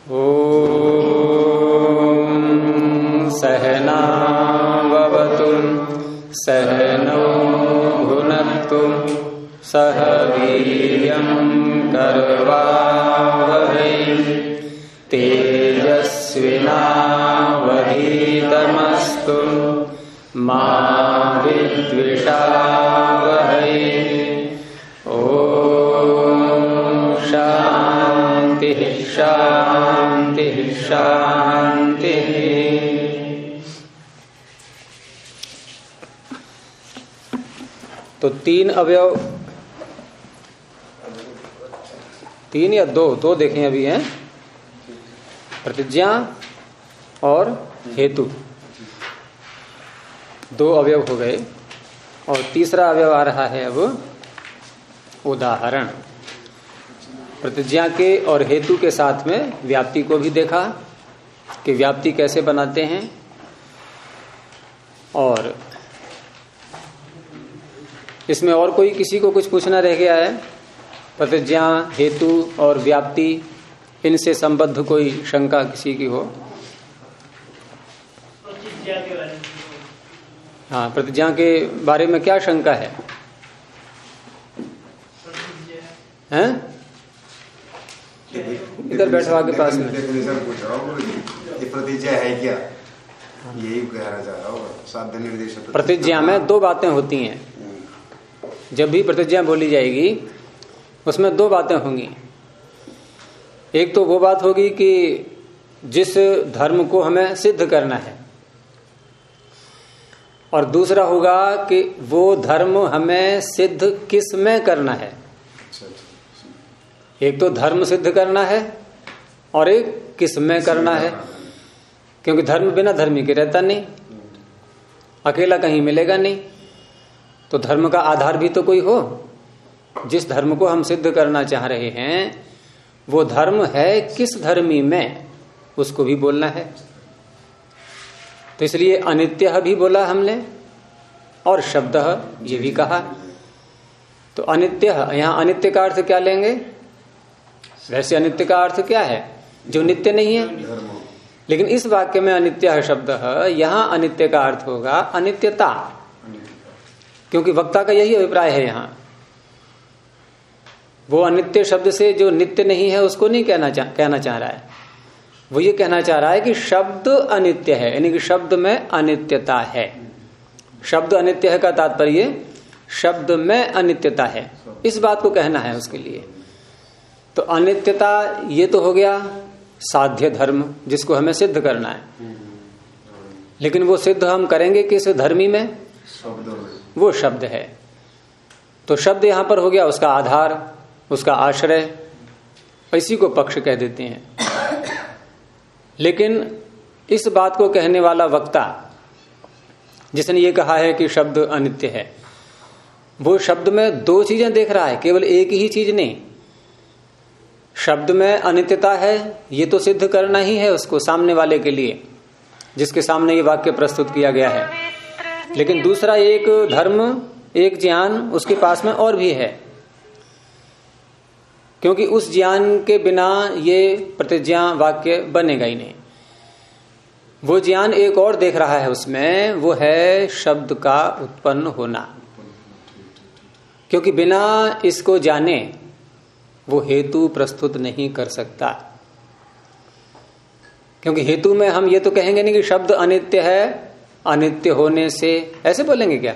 ओम सहनावतु सहनौ भुनक्तु सह वीर्यं करवावहै तेजस्विनावधीतमस्तु मा विद्विषावहै। शांति शांति शांति। तो तीन अवयव, तीन या दो देखें अभी हैं, प्रतिज्ञा और हेतु, दो अवयव हो गए। और तीसरा अवयव आ रहा है अब उदाहरण। प्रतिज्ञा के और हेतु के साथ में व्याप्ति को भी देखा कि व्याप्ति कैसे बनाते हैं, और इसमें और कोई किसी को कुछ पूछना रह गया है? प्रतिज्ञा, हेतु और व्याप्ति, इनसे संबद्ध कोई शंका किसी की हो? हाँ, प्रतिज्ञा के बारे में क्या शंका है? हैं? इधर बैठो आगे पास में। प्रतिज्ञा है क्या, यही कहना चाह रहा हूँ। साध्य निर्देश प्रतिज्ञा में दो बातें होती हैं। जब भी प्रतिज्ञा बोली जाएगी उसमें दो बातें होंगी। एक तो वो बात होगी कि जिस धर्म को हमें सिद्ध करना है, और दूसरा होगा कि वो धर्म हमें सिद्ध किस में करना है। एक तो धर्म सिद्ध करना है और एक किस में करना है, क्योंकि धर्म बिना धर्मी के रहता नहीं, अकेला कहीं मिलेगा नहीं। तो धर्म का आधार भी तो कोई हो। जिस धर्म को हम सिद्ध करना चाह रहे हैं वो धर्म है किस धर्मी में, उसको भी बोलना है। तो इसलिए अनित्य भी बोला हमने और शब्द ये भी कहा। तो अनित्य, यहां अनित्य का अर्थ क्या लेंगे? वैसे अनित्य का अर्थ क्या है? जो नित्य नहीं है। लेकिन इस वाक्य में अनित्य शब्द है, यहां अनित्य का अर्थ होगा अनित्यता, क्योंकि वक्ता का यही अभिप्राय है। यहां वो अनित्य शब्द से जो नित्य नहीं है उसको नहीं कहना चाह रहा है। वो ये कहना चाह रहा है कि शब्द अनित्य है, यानी कि शब्द में अनित्यता है। शब्द अनित्य है का तात्पर्य शब्द में अनित्यता है, इस बात को कहना है उसके लिए। तो अनित्यता ये तो हो गया साध्य धर्म, जिसको हमें सिद्ध करना है। लेकिन वो सिद्ध हम करेंगे किस धर्मी में? वो शब्द है। तो शब्द यहां पर हो गया उसका आधार, उसका आश्रय, इसी को पक्ष कह देते हैं। लेकिन इस बात को कहने वाला वक्ता जिसने ये कहा है कि शब्द अनित्य है, वो शब्द में दो चीजें देख रहा है, केवल एक ही चीज नहीं। शब्द में अनित्यता है, ये तो सिद्ध करना ही है उसको सामने वाले के लिए, जिसके सामने ये वाक्य प्रस्तुत किया गया है। लेकिन दूसरा एक धर्म, एक ज्ञान उसके पास में और भी है, क्योंकि उस ज्ञान के बिना ये प्रतिज्ञा वाक्य बनेगा ही नहीं। वो ज्ञान एक और देख रहा है उसमें, वो है शब्द का उत्पन्न होना, क्योंकि बिना इसको जाने वो हेतु प्रस्तुत नहीं कर सकता। क्योंकि हेतु में हम ये तो कहेंगे नहीं कि शब्द अनित्य है, अनित्य होने से, ऐसे बोलेंगे क्या?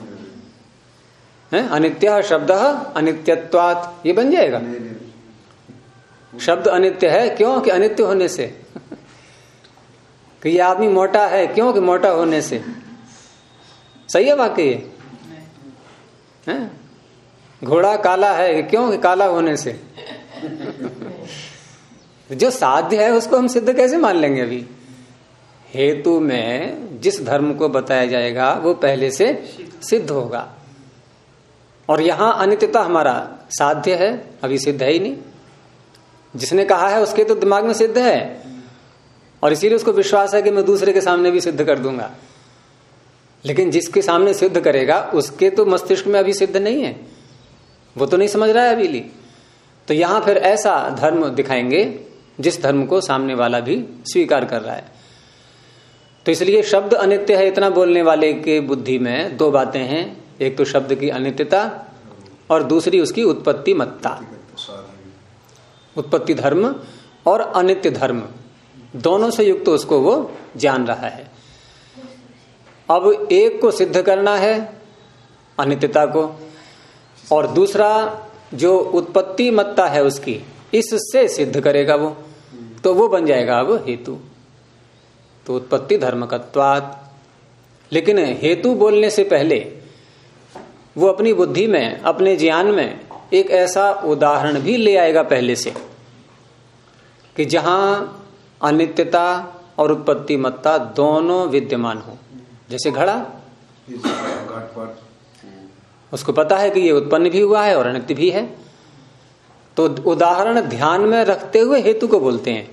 है अनित्य शब्द अनित्यत्वात्, ये बन जाएगा। शब्द अनित्य है क्यों? कि अनित्य होने से। कि ये आदमी मोटा है क्यों? कि मोटा होने से। सही है वाकई ये? घोड़ा काला है क्यों? कि काला होने से। जो साध्य है उसको हम सिद्ध कैसे मान लेंगे? अभी हेतु में जिस धर्म को बताया जाएगा वो पहले से सिद्ध होगा। और यहां अनित्यता हमारा साध्य है, अभी सिद्ध है ही नहीं। जिसने कहा है उसके तो दिमाग में सिद्ध है, और इसीलिए उसको विश्वास है कि मैं दूसरे के सामने भी सिद्ध कर दूंगा। लेकिन जिसके सामने सिद्ध करेगा उसके तो मस्तिष्क में अभी सिद्ध नहीं है, वो तो नहीं समझ रहा है अभी। तो यहां फिर ऐसा धर्म दिखाएंगे जिस धर्म को सामने वाला भी स्वीकार कर रहा है। तो इसलिए शब्द अनित्य है, इतना बोलने वाले के बुद्धि में दो बातें हैं, एक तो शब्द की अनित्यता और दूसरी उसकी उत्पत्ति मत्ता। उत्पत्ति धर्म और अनित्य धर्म दोनों से युक्त उसको वो जान रहा है। अब एक को सिद्ध करना है अनित्यता को, और दूसरा जो उत्पत्ति मत्ता है उसकी, इससे सिद्ध करेगा वो, तो वो बन जाएगा अब हेतु। तो उत्पत्ति धर्मकत्वात्। लेकिन हेतु बोलने से पहले वो अपनी बुद्धि में, अपने ज्ञान में एक ऐसा उदाहरण भी ले आएगा पहले से कि जहां अनित्यता और उत्पत्ति मत्ता दोनों विद्यमान हो। जैसे घड़ा, उसको पता है कि ये उत्पन्न भी हुआ है और अनित्य भी है, तो उदाहरण ध्यान में रखते हुए हेतु को बोलते हैं।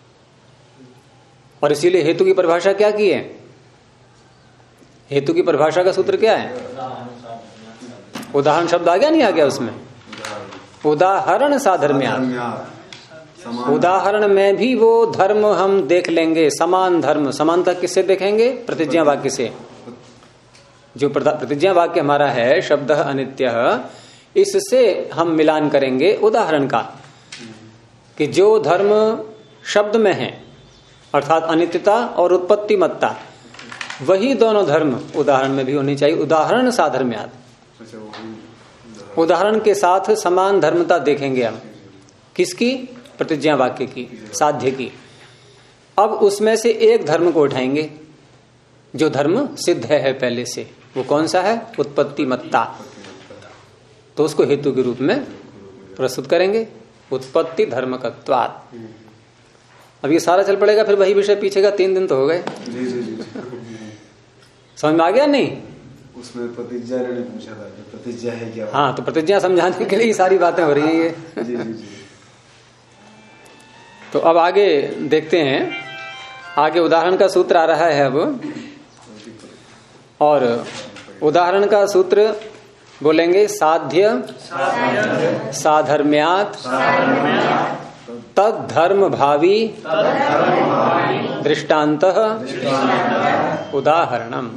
और इसीलिए हेतु की परिभाषा क्या की है? हेतु की परिभाषा का सूत्र क्या है? उदाहरण शब्द आ गया, नहीं आ गया उसमें? उदाहरण साधर्म्यात्। उदाहरण में भी वो धर्म हम देख लेंगे, समान धर्म। समानता किससे देखेंगे? प्रतिज्ञा वाक्य से। जो प्रतिज्ञा वाक्य हमारा है शब्द अनित्य, इससे हम मिलान करेंगे उदाहरण का, कि जो धर्म शब्द में है अर्थात अनित्यता और उत्पत्ति मत्ता, वही दोनों धर्म उदाहरण में भी होनी चाहिए। उदाहरण साधर्म्यात्, उदाहरण के साथ समान धर्मता देखेंगे हम। किसकी? प्रतिज्ञा वाक्य की, साध्य की। अब उसमें से एक धर्म को उठाएंगे जो धर्म सिद्ध है पहले से। वो कौन सा है? उत्पत्ति मत्ता। तो उसको हेतु के रूप में प्रस्तुत करेंगे, उत्पत्ति धर्मकत्वात्। अब ये सारा चल पड़ेगा, फिर वही विषय पीछे का 3 दिन तो हो गए। समझ में आ गया? नहीं, उसमें प्रतिज्ञा ने पूछा था, प्रतिज्ञा है क्या? हाँ, तो प्रतिज्ञा समझाने के लिए सारी बातें हो रही है ये। तो अब आगे देखते हैं, आगे उदाहरण का सूत्र आ रहा है अब, और उदाहरण का सूत्र बोलेंगे साध्य साधर्म्यात् तद धर्म भावी दृष्टान्तः उदाहरणम।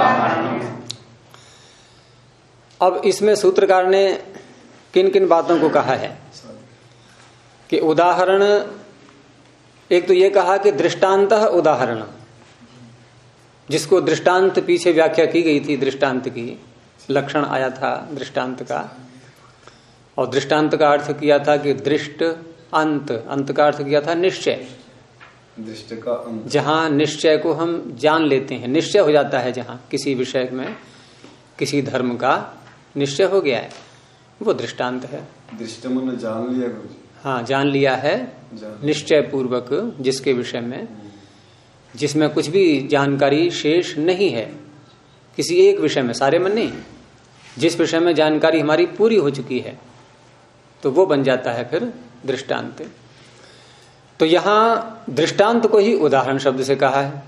अब इसमें सूत्रकार ने किन किन बातों को कहा है कि उदाहरण, एक तो ये कहा कि दृष्टांतः उदाहरण, जिसको दृष्टांत पीछे व्याख्या की गई थी, दृष्टांत की लक्षण आया था दृष्टांत का, और दृष्टांत का अर्थ किया था कि दृष्ट अंत, अंत का अर्थ किया था निश्चय। दृष्ट का अंत, जहां निश्चय को हम जान लेते हैं, निश्चय हो जाता है, जहां किसी विषय में किसी धर्म का निश्चय हो गया है, वो दृष्टांत है। दृष्ट मन जान लिया। हाँ, जान लिया है निश्चय पूर्वक, जिसके विषय में, जिसमें कुछ भी जानकारी शेष नहीं है किसी एक विषय में, सारे में नहीं, जिस विषय में जानकारी हमारी पूरी हो चुकी है, तो वो बन जाता है फिर दृष्टांत। तो यहां दृष्टांत को ही उदाहरण शब्द से कहा है।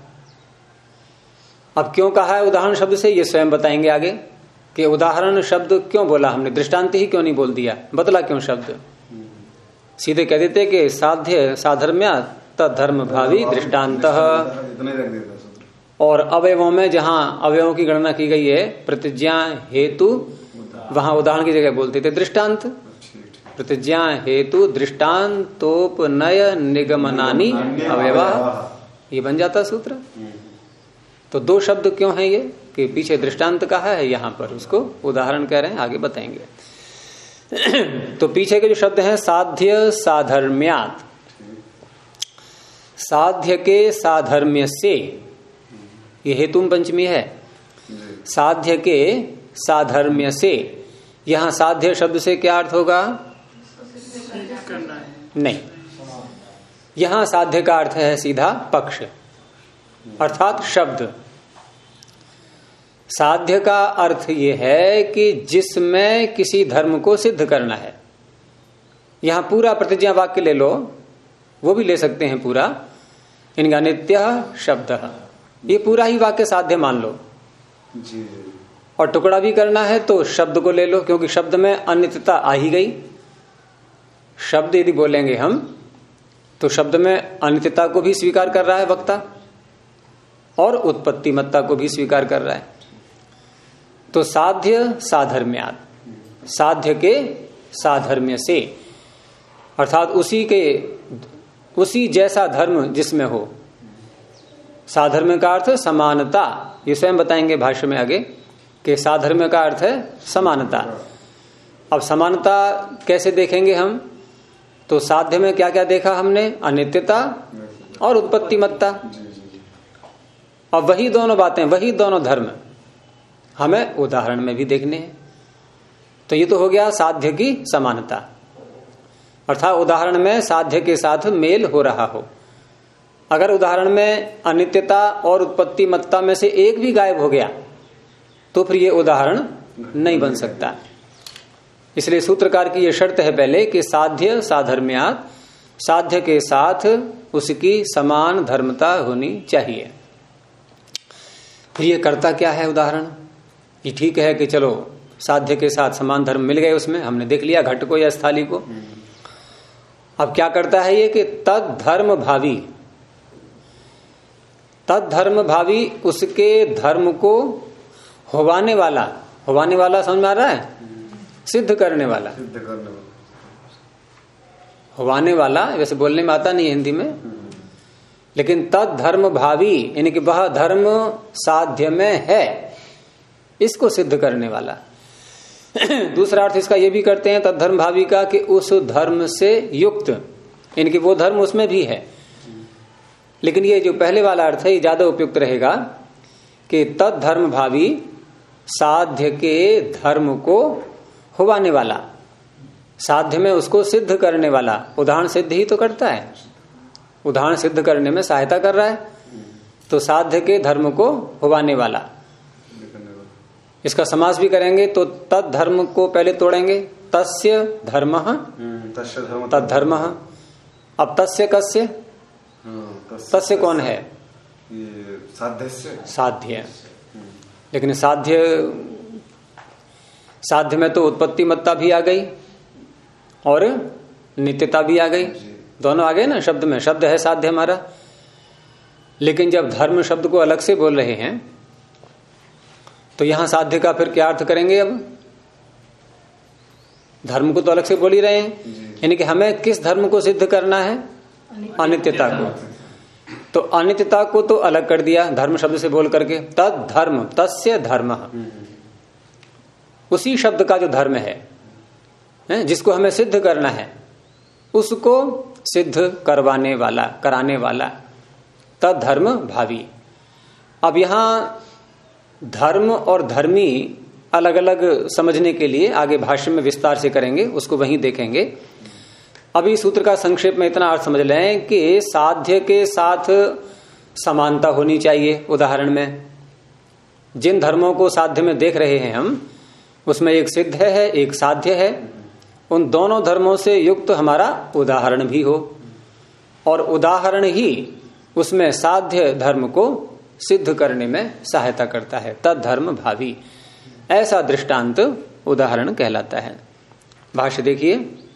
अब क्यों कहा है उदाहरण शब्द से, ये स्वयं बताएंगे आगे कि उदाहरण शब्द क्यों बोला हमने, दृष्टांत ही क्यों नहीं बोल दिया, बदला क्यों शब्द। सीधे कह देते कि साध्य साधर्म्यात् तद धर्म भावी दृष्टान्तः। और अवयवों में जहां अवयवों की गणना की गई है, प्रतिज्ञा हेतु, वहां उदाहरण की जगह बोलते थे दृष्टांत। प्रतिज्ञा हेतु दृष्टान्तोपनय निगमनानि अवयवा, ये बन जाता सूत्र। तो 2 शब्द क्यों है ये, कि पीछे दृष्टांत कहा है, यहां पर उसको उदाहरण कह रहे हैं, आगे बताएंगे। तो पीछे के जो शब्द हैं साध्य साधर्म्यात्, साध्य के साधर्म्य से, ये हेतुम पंचमी है, साध्य के साधर्म्य से। यहां साध्य शब्द से क्या अर्थ होगा? नहीं, यहां साध्य का अर्थ है सीधा पक्ष, अर्थात शब्द। साध्य का अर्थ यह है कि जिसमें किसी धर्म को सिद्ध करना है। यहां पूरा प्रतिज्ञा वाक्य ले लो, वो भी ले सकते हैं पूरा, इनका नित्य शब्द, ये पूरा ही वाक्य साध्य मान लो जी। और टुकड़ा भी करना है तो शब्द को ले लो, क्योंकि शब्द में अनित्यता आ ही गई। शब्द यदि बोलेंगे हम तो शब्द में अनित्यता को भी स्वीकार कर रहा है वक्ता और उत्पत्तिमत्ता को भी स्वीकार कर रहा है। तो साध्य साधर्म्यात्, साध्य के साधर्म्य से, अर्थात उसी जैसा धर्म जिसमें हो। साधर्म्य का अर्थ समानता, ये स्वयं बताएंगे भाष्य में आगे कि साधर्म्य का अर्थ है समानता। अब समानता कैसे देखेंगे हम? तो साध्य में क्या क्या देखा हमने? अनित्यता और उत्पत्तिमत्ता। अब वही दोनों बातें, वही दोनों धर्म हमें उदाहरण में भी देखने हैं। तो ये तो हो गया साध्य की समानता, अर्थात उदाहरण में साध्य के साथ मेल हो रहा हो। अगर उदाहरण में अनित्यता और उत्पत्तिमत्ता में से एक भी गायब हो गया तो फिर ये उदाहरण नहीं बन सकता। इसलिए सूत्रकार की यह शर्त है पहले कि साध्य साधर्म्यात्, साध्य के साथ उसकी समान धर्मता होनी चाहिए। फिर ये करता क्या है उदाहरण? ये ठीक है कि चलो साध्य के साथ समान धर्म मिल गए, उसमें हमने देख लिया घट को या स्थाली को। अब क्या करता है ये कि तद धर्म भावी, तद धर्म भावी उसके धर्म को होवाने वाला, होवाने वाला समझ में आ रहा है? सिद्ध करने वाला, सिद्ध करने वाला, होवाने वाला वैसे बोलने में आता नहीं है हिंदी में, लेकिन तद धर्म भावी यानी कि वह धर्म साध्य में है, इसको सिद्ध करने वाला। दूसरा अर्थ इसका ये भी करते हैं तद धर्म भावी का कि उस धर्म से युक्त, यानी कि वो धर्म उसमें भी है। लेकिन ये जो पहले वाला अर्थ है ये ज्यादा उपयुक्त रहेगा कि तद धर्म भावी, साध्य के धर्म को होवाने वाला, साध्य में उसको सिद्ध करने वाला। उदाहरण सिद्ध ही तो करता है, उदाहरण सिद्ध करने में सहायता कर रहा है। तो साध्य के धर्म को होवाने वाला, इसका समास भी करेंगे तो तद धर्म को पहले तोड़ेंगे, तस्य धर्म तद धर्म। अब तस्य कस्य, तस्य कौन है? साध्य से, साध्य। लेकिन साध्य में तो उत्पत्तिमत्ता भी आ गई और नित्यता भी आ गई, दोनों आ गए ना शब्द में। शब्द है साध्य हमारा, लेकिन जब धर्म शब्द को अलग से बोल रहे हैं तो यहां साध्य का फिर क्या अर्थ करेंगे? अब धर्म को तो अलग से बोल ही रहे हैं, यानी कि हमें किस धर्म को सिद्ध करना है? अनित्यता को। तो अनित्यता को तो अलग कर दिया धर्म शब्द से बोल करके, तद धर्म, तस्य धर्म, उसी शब्द का जो धर्म है जिसको हमें सिद्ध करना है, उसको सिद्ध करवाने वाला, कराने वाला, तद धर्म भावी। अब यहां धर्म और धर्मी अलग अलग समझने के लिए आगे भाष्य में विस्तार से करेंगे, उसको वहीं देखेंगे। अभी सूत्र का संक्षेप में इतना अर्थ समझ लें कि साध्य के साथ समानता होनी चाहिए। उदाहरण में जिन धर्मों को साध्य में देख रहे हैं हम, उसमें एक सिद्ध है एक साध्य है। उन दोनों धर्मों से युक्त हमारा उदाहरण भी हो, और उदाहरण ही उसमें साध्य धर्म को सिद्ध करने में सहायता करता है। तद धर्म भावी, ऐसा दृष्टांत उदाहरण कहलाता है। भाष्य देखिए,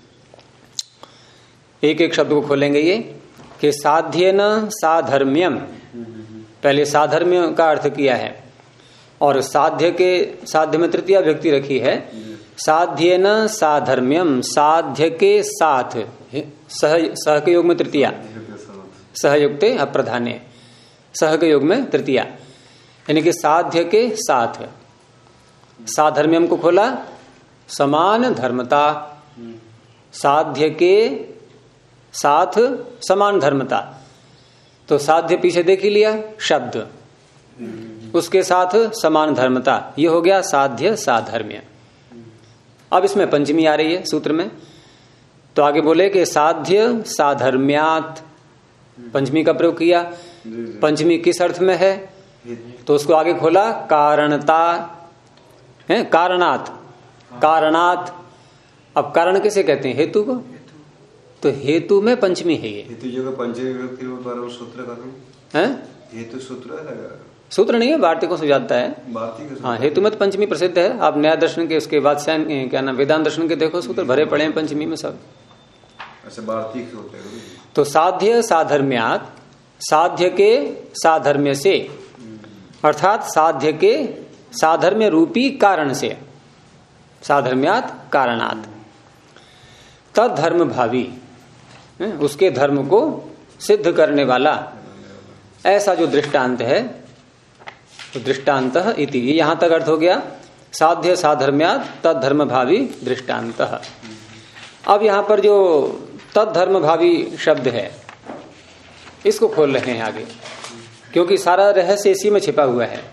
एक एक शब्द को खोलेंगे ये कि साध्येन साधर्म्यम, पहले साधर्म्य का अर्थ किया है और साध्य में तृतीया व्यक्ति रखी है। साध्येन साधर्म्यम, साध्य के साथ, सह के योग में तृतीया, सहयुक्ते अप्रधाने, सह के योग में तृतीया, यानी कि साध्य के साथ। साधर्म्यम को खोला, समान धर्मता, साध्य के साथ समान धर्मता। तो साध्य पीछे देख ही लिया शब्द, उसके साथ समान धर्मता, ये हो गया साध्य साधर्म्य। अब इसमें पंचमी आ रही है सूत्र में, तो आगे बोले कि साध्य साधर्म्यात्, पंचमी का प्रयोग किया। पंचमी किस अर्थ में है? तो उसको आगे खोला, कारणता है, कारणात, कारणात। अब कारण किसे कहते हैं? हेतु को। तो हेतु में पंचमी है ये। हेतु जो पंचमी व्यक्ति में परम सूत्र है, हेतु सूत्र है, सूत्र नहीं है, वार्तिकों से जाता है। हाँ, हेतु में पंचमी प्रसिद्ध है। आप न्याय दर्शन के उसके बाद क्या नाम, वेदांत दर्शन के देखो, सूत्र भरे पड़े हैं पंचमी में सब। अच्छा, वार्तिक होते हैं। तो साध्य साधर्म्यात, साध्य के साधर्म्य से, अर्थात साध्य के साधर्म्य रूपी कारण से, साधर्म्यात कारणात, तद धर्म भावी, उसके धर्म को सिद्ध करने वाला ऐसा जो दृष्टांत है, तो दृष्टांत इति, यहां तक अर्थ हो गया। साध्य साधर्म्यात तद धर्म भावी दृष्टांत। अब यहां पर जो तद धर्म भावी शब्द है इसको खोल रहे हैं आगे, क्योंकि सारा रहस्य इसी में छिपा हुआ है।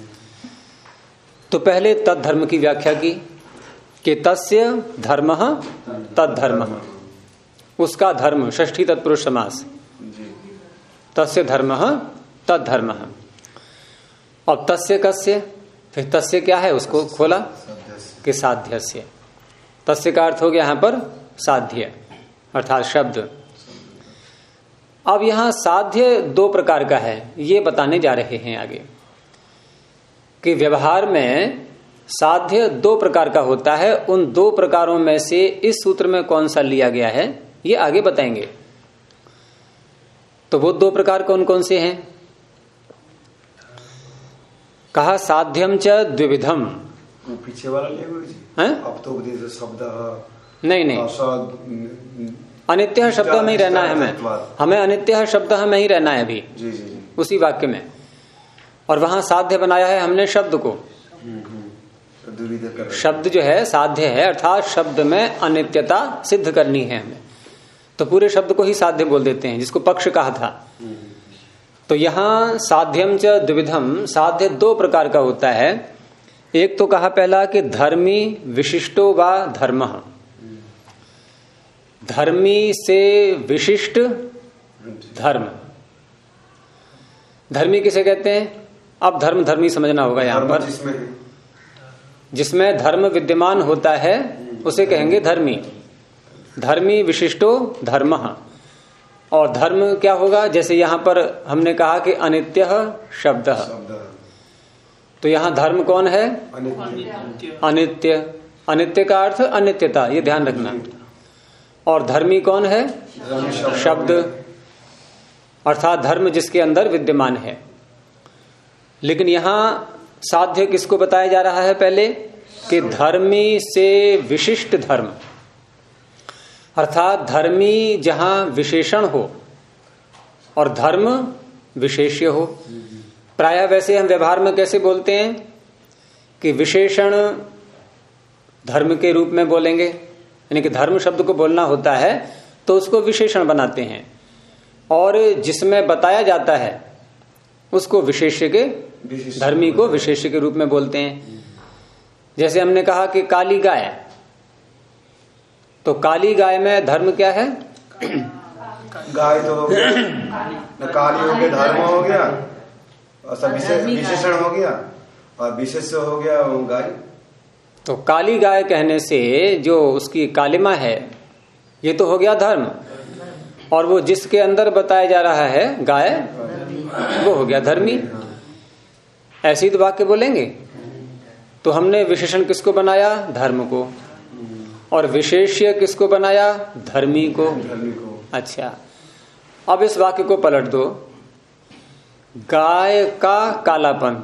तो पहले तद धर्म की व्याख्या की कि तस्य धर्म तद धर्म, उसका धर्म, षष्ठी तत्पुरुष समास, तस्य धर्म तद धर्म। अब तस्य कस्य, फिर तस्य क्या है उसको खोला कि साध्यस्य। तस्य का अर्थ हो गया यहां पर साध्य अर्थात शब्द। अब यहां साध्य दो प्रकार का है, ये बताने जा रहे हैं आगे कि व्यवहार में साध्य दो प्रकार का होता है। उन दो प्रकारों में से इस सूत्र में कौन सा लिया गया है ये आगे बताएंगे। तो वो दो प्रकार कौन कौन से हैं? कहा साध्यम च द्विविधम। पीछे वाला ले गुरु जी। अब तो उपदेश शब्द नहीं, अनित्य शब्द में ही रहना है, हमें अनित्य शब्द में ही रहना है अभी जी, जी। उसी वाक्य में। और वहां साध्य बनाया है हमने शब्द को। शब्द जो है साध्य है, अर्थात शब्द में अनित्यता सिद्ध करनी है हमें, तो पूरे शब्द को ही साध्य बोल देते हैं, जिसको पक्ष कहा था। तो यहां साध्यम च द्विविधम, साध्य दो प्रकार का होता है। एक तो कहा पहला कि धर्मी विशिष्टो वा धर्म, धर्मी से विशिष्ट धर्म। धर्मी किसे कहते हैं? अब धर्म धर्मी समझना होगा यहां पर। जिसमें धर्म विद्यमान होता है उसे कहेंगे धर्मी। धर्मी विशिष्टो धर्म। और धर्म क्या होगा? जैसे यहां पर हमने कहा कि अनित्य शब्द, तो यहां धर्म कौन है? अनित्य। अनित्य का अर्थ अनित्यता, ये ध्यान रखना। और धर्मी कौन है? शब्द, अर्थात धर्म जिसके अंदर विद्यमान है। लेकिन यहां साध्य किसको बताया जा रहा है? पहले कि धर्मी से विशिष्ट धर्म, अर्थात धर्मी जहां विशेषण हो और धर्म विशेष्य हो। प्रायः वैसे हम व्यवहार में कैसे बोलते हैं कि विशेषण धर्म के रूप में बोलेंगे, यानी कि धर्म शब्द को बोलना होता है तो उसको विशेषण बनाते हैं, और जिसमें बताया जाता है उसको विशेष्य के, धर्मी को विशेष्य के रूप में बोलते हैं। जैसे हमने कहा कि काली गाय, तो काली गाय में धर्म क्या है? गाय तो हो गया, न काली हो गया, धर्म हो गया, और सब विशेषण हो गया, और विशेष हो गया गाय। तो काली गाय कहने से जो उसकी कालिमा है ये तो हो गया धर्म, और वो जिसके अंदर बताया जा रहा है गाय, वो हो गया धर्मी। ऐसे ही तो वाक्य बोलेंगे। तो हमने विशेषण किसको बनाया? धर्म को। और विशेष्य किसको बनाया? धर्मी को। अच्छा, अब इस वाक्य को पलट दो। गाय का कालापन,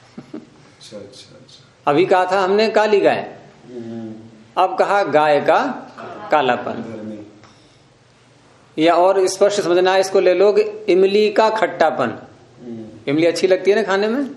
अभी कहा था हमने काली गाय, अब कहा गाय का कालापन। या और स्पष्ट समझना है इसको, ले लोग इमली का खट्टापन। इमली अच्छी लगती है ना खाने में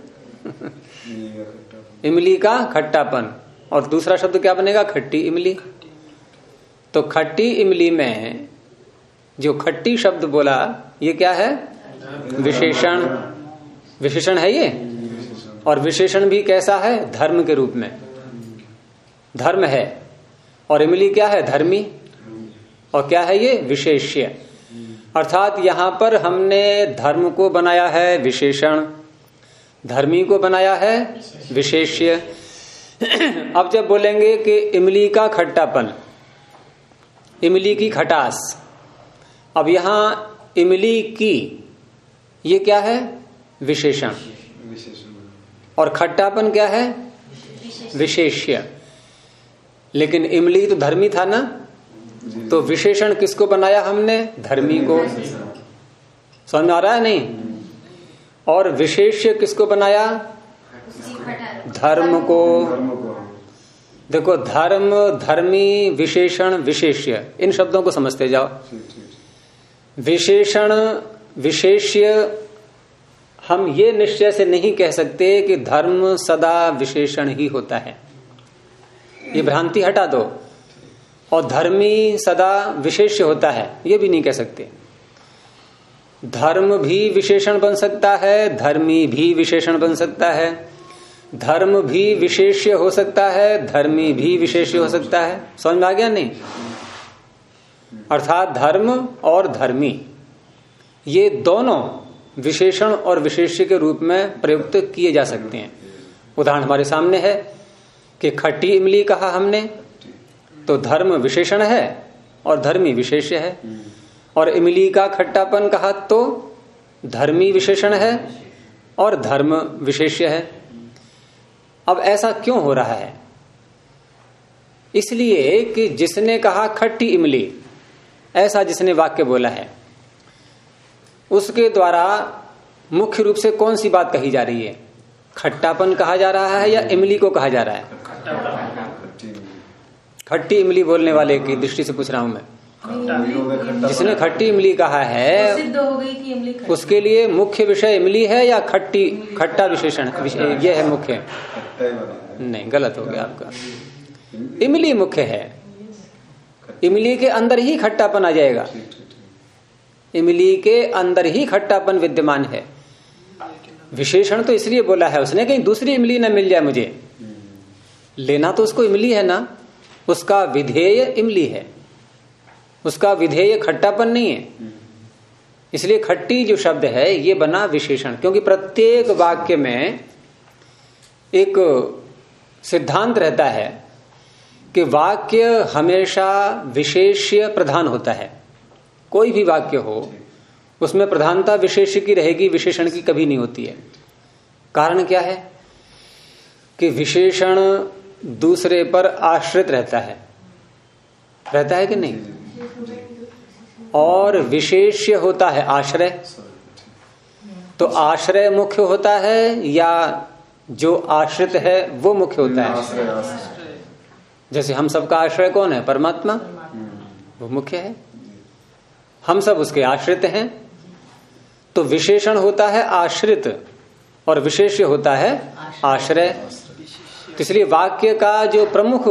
इमली का खट्टापन। और दूसरा शब्द क्या बनेगा? खट्टी इमली। तो खट्टी इमली में जो खट्टी शब्द बोला ये क्या है? विशेषण। विशेषण है ये, और विशेषण भी कैसा है? धर्म के रूप में धर्म है। और इमली क्या है? धर्मी। और क्या है ये? विशेष्य। अर्थात यहां पर हमने धर्म को बनाया है विशेषण, धर्मी को बनाया है विशेष्य। अब जब बोलेंगे कि इमली का खट्टापन, इमली की खटास, अब यहां इमली की ये क्या है? विशेषण। और खट्टापन क्या है? विशेष्य। लेकिन इमली तो धर्मी था ना, तो विशेषण किसको बनाया हमने? धर्मी को। समझ में आ रहा है नहीं? और विशेष्य किसको बनाया? धर्म को। देखो, धर्म, धर्मी, विशेषण, विशेष्य, इन शब्दों को समझते जाओ। विशेषण, विशेष्य, हम ये निश्चय से नहीं कह सकते कि धर्म सदा विशेषण ही होता है, ये भ्रांति हटा दो। और धर्मी सदा विशेष्य होता है, ये भी नहीं कह सकते। धर्म भी विशेषण बन सकता है, धर्मी भी विशेषण बन सकता है, धर्म भी विशेष्य हो सकता है, धर्मी भी विशेष्य हो सकता है। समझ में आ गया नहीं? अर्थात धर्म और धर्मी ये दोनों विशेषण और विशेष्य के रूप में प्रयुक्त किए जा सकते हैं। उदाहरण हमारे सामने है कि खट्टी इमली कहा हमने, तो धर्म विशेषण है और धर्मी विशेष्य है। और इमली का खट्टापन कहा तो धर्मी विशेषण है और धर्म विशेष्य है। अब ऐसा क्यों हो रहा है? इसलिए कि जिसने कहा खट्टी इमली, ऐसा जिसने वाक्य बोला है, उसके द्वारा मुख्य रूप से कौन सी बात कही जा रही है? खट्टापन कहा जा रहा है या इमली को कहा जा रहा है? खट्टी इमली बोलने वाले की दृष्टि से पूछ रहा हूं मैं। जिसने खट्टी इमली कहा है सिद्ध हो गई कि इमली खट्टी। उसके लिए मुख्य विषय इमली है या खट्टा विशेषण ये है मुख्य? नहीं, गलत हो गया आपका। इमली मुख्य है, इमली के अंदर ही खट्टापन आ जाएगा, इमली के अंदर ही खट्टापन विद्यमान है। विशेषण तो इसलिए बोला है उसने कहीं दूसरी इमली न मिल जाए मुझे, लेना तो उसको इमली है ना, उसका विधेय इमली है, उसका विधेय खट्टापन नहीं है। इसलिए खट्टी जो शब्द है ये बना विशेषण, क्योंकि प्रत्येक वाक्य में एक सिद्धांत रहता है कि वाक्य हमेशा विशेष्य प्रधान होता है। कोई भी वाक्य हो उसमें प्रधानता विशेष्य की रहेगी, विशेषण की कभी नहीं होती है। कारण क्या है कि विशेषण दूसरे पर आश्रित रहता है कि नहीं? और विशेष्य होता है आश्रय। तो आश्रय मुख्य होता है या जो आश्रित है वो मुख्य होता है? जैसे हम सबका आश्रय कौन है? परमात्मा, वो मुख्य है, हम सब उसके आश्रित हैं। तो विशेषण होता है आश्रित और विशेष्य होता है आश्रय। तो इसलिए वाक्य का जो प्रमुख,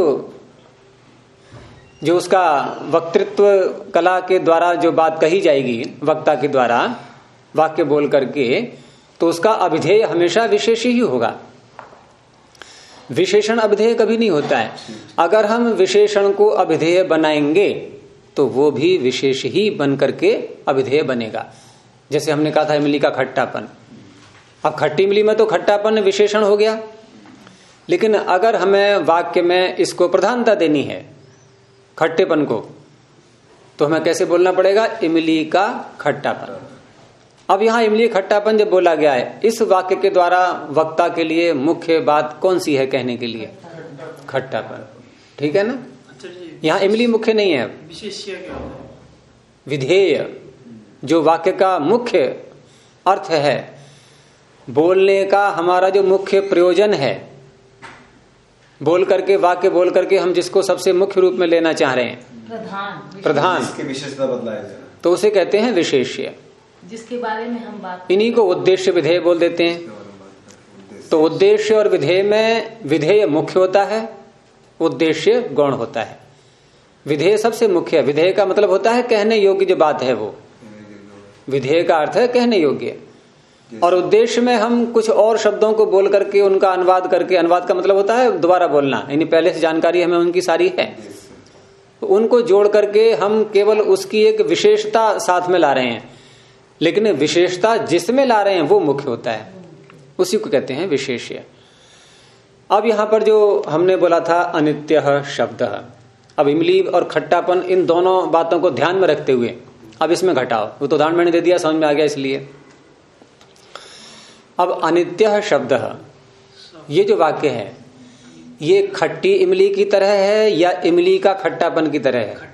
जो उसका वक्तृत्व कला के द्वारा जो बात कही जाएगी वक्ता के द्वारा वाक्य बोल करके, तो उसका अभिधेय हमेशा विशेष ही होगा, विशेषण अभिधेय कभी नहीं होता है। अगर हम विशेषण को अभिधेय बनाएंगे तो वो भी विशेष ही बन करके अभिधेय बनेगा। जैसे हमने कहा था इमली का खट्टापन, अब खट्टी इमली में तो खट्टापन विशेषण हो गया, लेकिन अगर हमें वाक्य में इसको प्रधानता देनी है खट्टेपन को, तो हमें कैसे बोलना पड़ेगा? इमली का खट्टापन। अब यहां इमली खट्टापन जब बोला गया है, इस वाक्य के द्वारा वक्ता के लिए मुख्य बात कौन सी है कहने के लिए? खट्टापन, ठीक है ना? यहां इमली मुख्य नहीं है, विशेष्य क्या होता है? विधेय जो वाक्य का मुख्य अर्थ है, बोलने का हमारा जो मुख्य प्रयोजन है, बोल करके वाक्य बोल करके हम जिसको सबसे मुख्य रूप में लेना चाह रहे हैं, प्रधान, इसकी विशेषता बतलाया जाए तो उसे कहते हैं विशेष्य, जिसके बारे में हम बात, इन्हीं को उद्देश्य विधेय बोल देते हैं। तो उद्देश्य और विधेय में विधेय मुख्य होता है, उद्देश्य गौण होता है। विधेय सबसे मुख्य है। विधेय का मतलब होता है कहने योग्य जो बात है, वो विधेय का अर्थ है कहने योग्य। और उद्देश्य में हम कुछ और शब्दों को बोल करके उनका अनुवाद करके, अनुवाद का मतलब होता है दोबारा बोलना, यानी पहले से जानकारी हमें उनकी सारी है, तो उनको जोड़ करके हम केवल उसकी एक विशेषता साथ में ला रहे हैं, लेकिन विशेषता जिसमें ला रहे हैं वो मुख्य होता है, उसी को कहते हैं विशेष्य। अब यहां पर जो हमने बोला था अनित्य शब्द, अब इमली और खट्टापन इन दोनों बातों को ध्यान में रखते हुए अब इसमें घटाओ, वो तो उदाहरण मैंने दे दिया, समझ में आ गया। इसलिए अब अनित्य शब्द, ये जो वाक्य है ये खट्टी इमली की तरह है या इमली का खट्टापन की तरह है?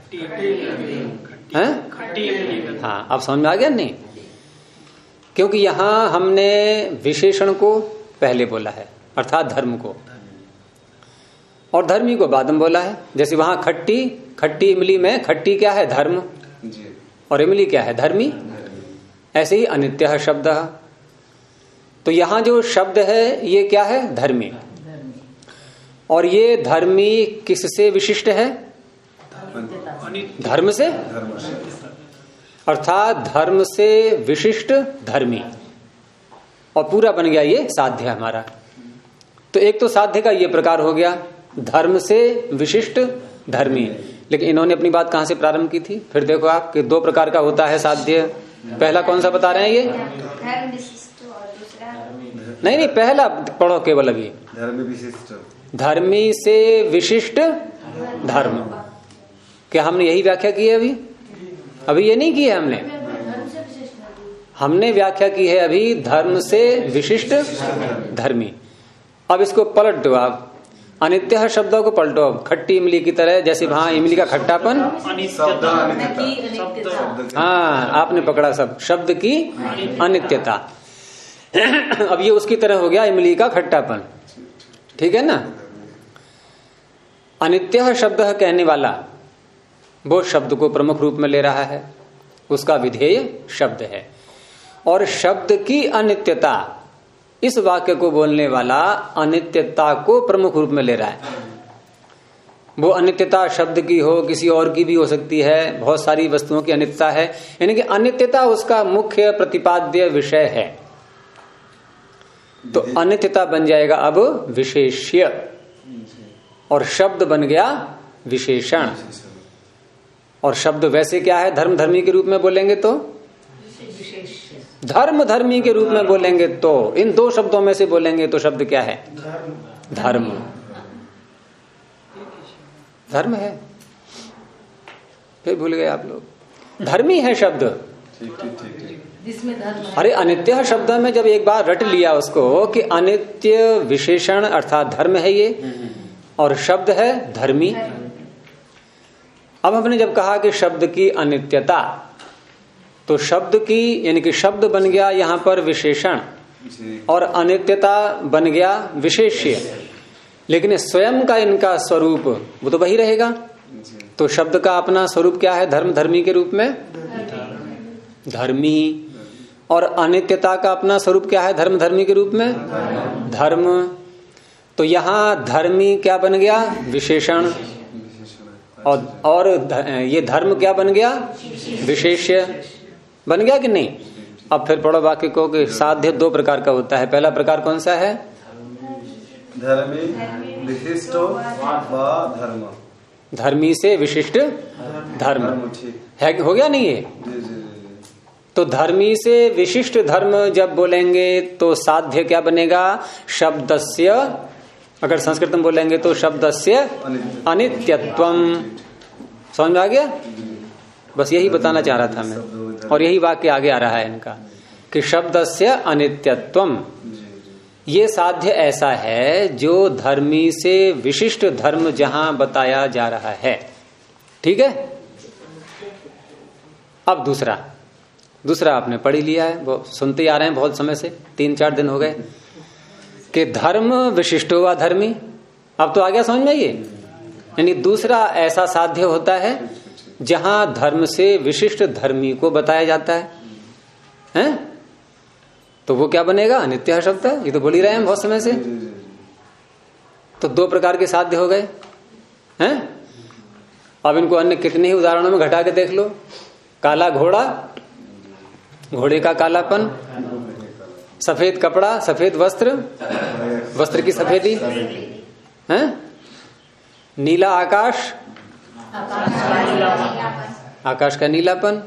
हैं? हाँ, अब समझ में आ गया नहीं? क्योंकि यहां हमने विशेषण को पहले बोला है, अर्थात धर्म को, और धर्मी को बाद में बोला है। जैसे वहां खट्टी इमली में खट्टी क्या है? धर्म, और इमली क्या है? धर्मी। ऐसे ही अनित्य शब्द, तो यहां जो शब्द है ये क्या है? धर्मी। और ये धर्मी किससे विशिष्ट है? धर्म से, अर्थात धर्म से विशिष्ट धर्मी, और पूरा बन गया ये साध्य हमारा। तो एक तो साध्य का ये प्रकार हो गया, धर्म से विशिष्ट धर्मी। लेकिन इन्होंने अपनी बात कहां से प्रारंभ की थी? फिर देखो आप कि दो प्रकार का होता है साध्य। पहला कौन सा बता रहे हैं ये? धर्म विशिष्ट और दूसरा नहीं, पहला पढ़ो केवल अभी। धर्म विशिष्ट, धर्मी से विशिष्ट धर्म। क्या हमने यही व्याख्या की है अभी ये नहीं की है हमने व्याख्या की है अभी धर्म से विशिष्ट धर्मी। अब इसको पलट दो आप, अनित्य शब्दों को पलटो। अब खट्टी इमली की तरह, जैसे वहां इमली का खट्टापन, हाँ आपने पकड़ा सब, शब्द की अनित्यता। अब ये उसकी तरह हो गया इमली का खट्टापन, ठीक है ना? अनित्य शब्द कहने वाला वो शब्द को प्रमुख रूप में ले रहा है, उसका विधेय शब्द है। और शब्द की अनित्यता, इस वाक्य को बोलने वाला अनित्यता को प्रमुख रूप में ले रहा है। वो अनित्यता शब्द की हो, किसी और की भी हो सकती है, बहुत सारी वस्तुओं की अनित्यता है, यानी कि अनित्यता उसका मुख्य प्रतिपाद्य विषय है। तो अनित्यता बन जाएगा अब विशेष्य, और शब्द बन गया विशेषण। और शब्द वैसे क्या है? धर्म धर्मी के रूप में बोलेंगे तो, धर्म धर्मी के रूप में बोलेंगे तो, इन दो शब्दों में से बोलेंगे तो शब्द क्या है? धर्म। धर्म है, फिर भूल गए आप लोग, धर्मी है शब्द। जिसमें धर्म है। अरे अनित्य शब्द में जब एक बार रट लिया उसको कि अनित्य विशेषण अर्थात धर्म है ये, और शब्द है धर्मी। अब हमने जब कहा कि शब्द की अनित्यता, तो शब्द की यानी कि शब्द बन गया यहां पर विशेषण, और अनित्यता बन गया विशेष्य। लेकिन स्वयं का इनका स्वरूप वो तो वही रहेगा। तो शब्द का अपना स्वरूप क्या है? धर्म धर्मी के रूप में धर्मी, और अनित्यता का अपना स्वरूप क्या है? धर्म धर्मी के रूप में धर्म। तो यहां धर्मी क्या बन गया? विशेषण, और ये धर्म क्या बन गया? विशेष्य बन गया कि नहीं? अब फिर पढ़ो वाक्य को कि साध्य दो प्रकार का होता है। पहला प्रकार कौन सा है? धर्मी विशिष्ट धर्म, धर्मी से विशिष्ट धर्म है, हो गया नहीं ये? तो धर्मी से विशिष्ट धर्म जब बोलेंगे तो साध्य क्या बनेगा? शब्दस्य, अगर संस्कृत में बोलेंगे तो शब्दस्य अनित्यत्वम। समझ में आ गया? बस यही बताना चाह रहा था मैं, और यही वाक्य आगे आ रहा है इनका कि शब्दस्य अनित्यत्वम। ये साध्य ऐसा है जो धर्मी से विशिष्ट धर्म जहां बताया जा रहा है, ठीक है? अब दूसरा आपने पढ़ ही लिया है, वो सुनते ही आ रहे हैं बहुत समय से, 3-4 दिन हो गए कि धर्म विशिष्टो व धर्मी। अब तो आ गया समझ में ये? यानी दूसरा ऐसा साध्य होता है जहां धर्म से विशिष्ट धर्मी को बताया जाता है, हैं? तो वो क्या बनेगा? अनित्य शब्द। ये तो बोल ही रहे हैं बहुत समय से। तो दो प्रकार के साध्य हो गए, हैं? अब इनको अन्य कितने ही उदाहरणों में घटा के देख लो। काला घोड़ा, घोड़े का कालापन, सफेद कपड़ा, सफेद वस्त्र, वस्त्र की सफेदी, हैं? नीला आकाश, आकाश का नीलापन,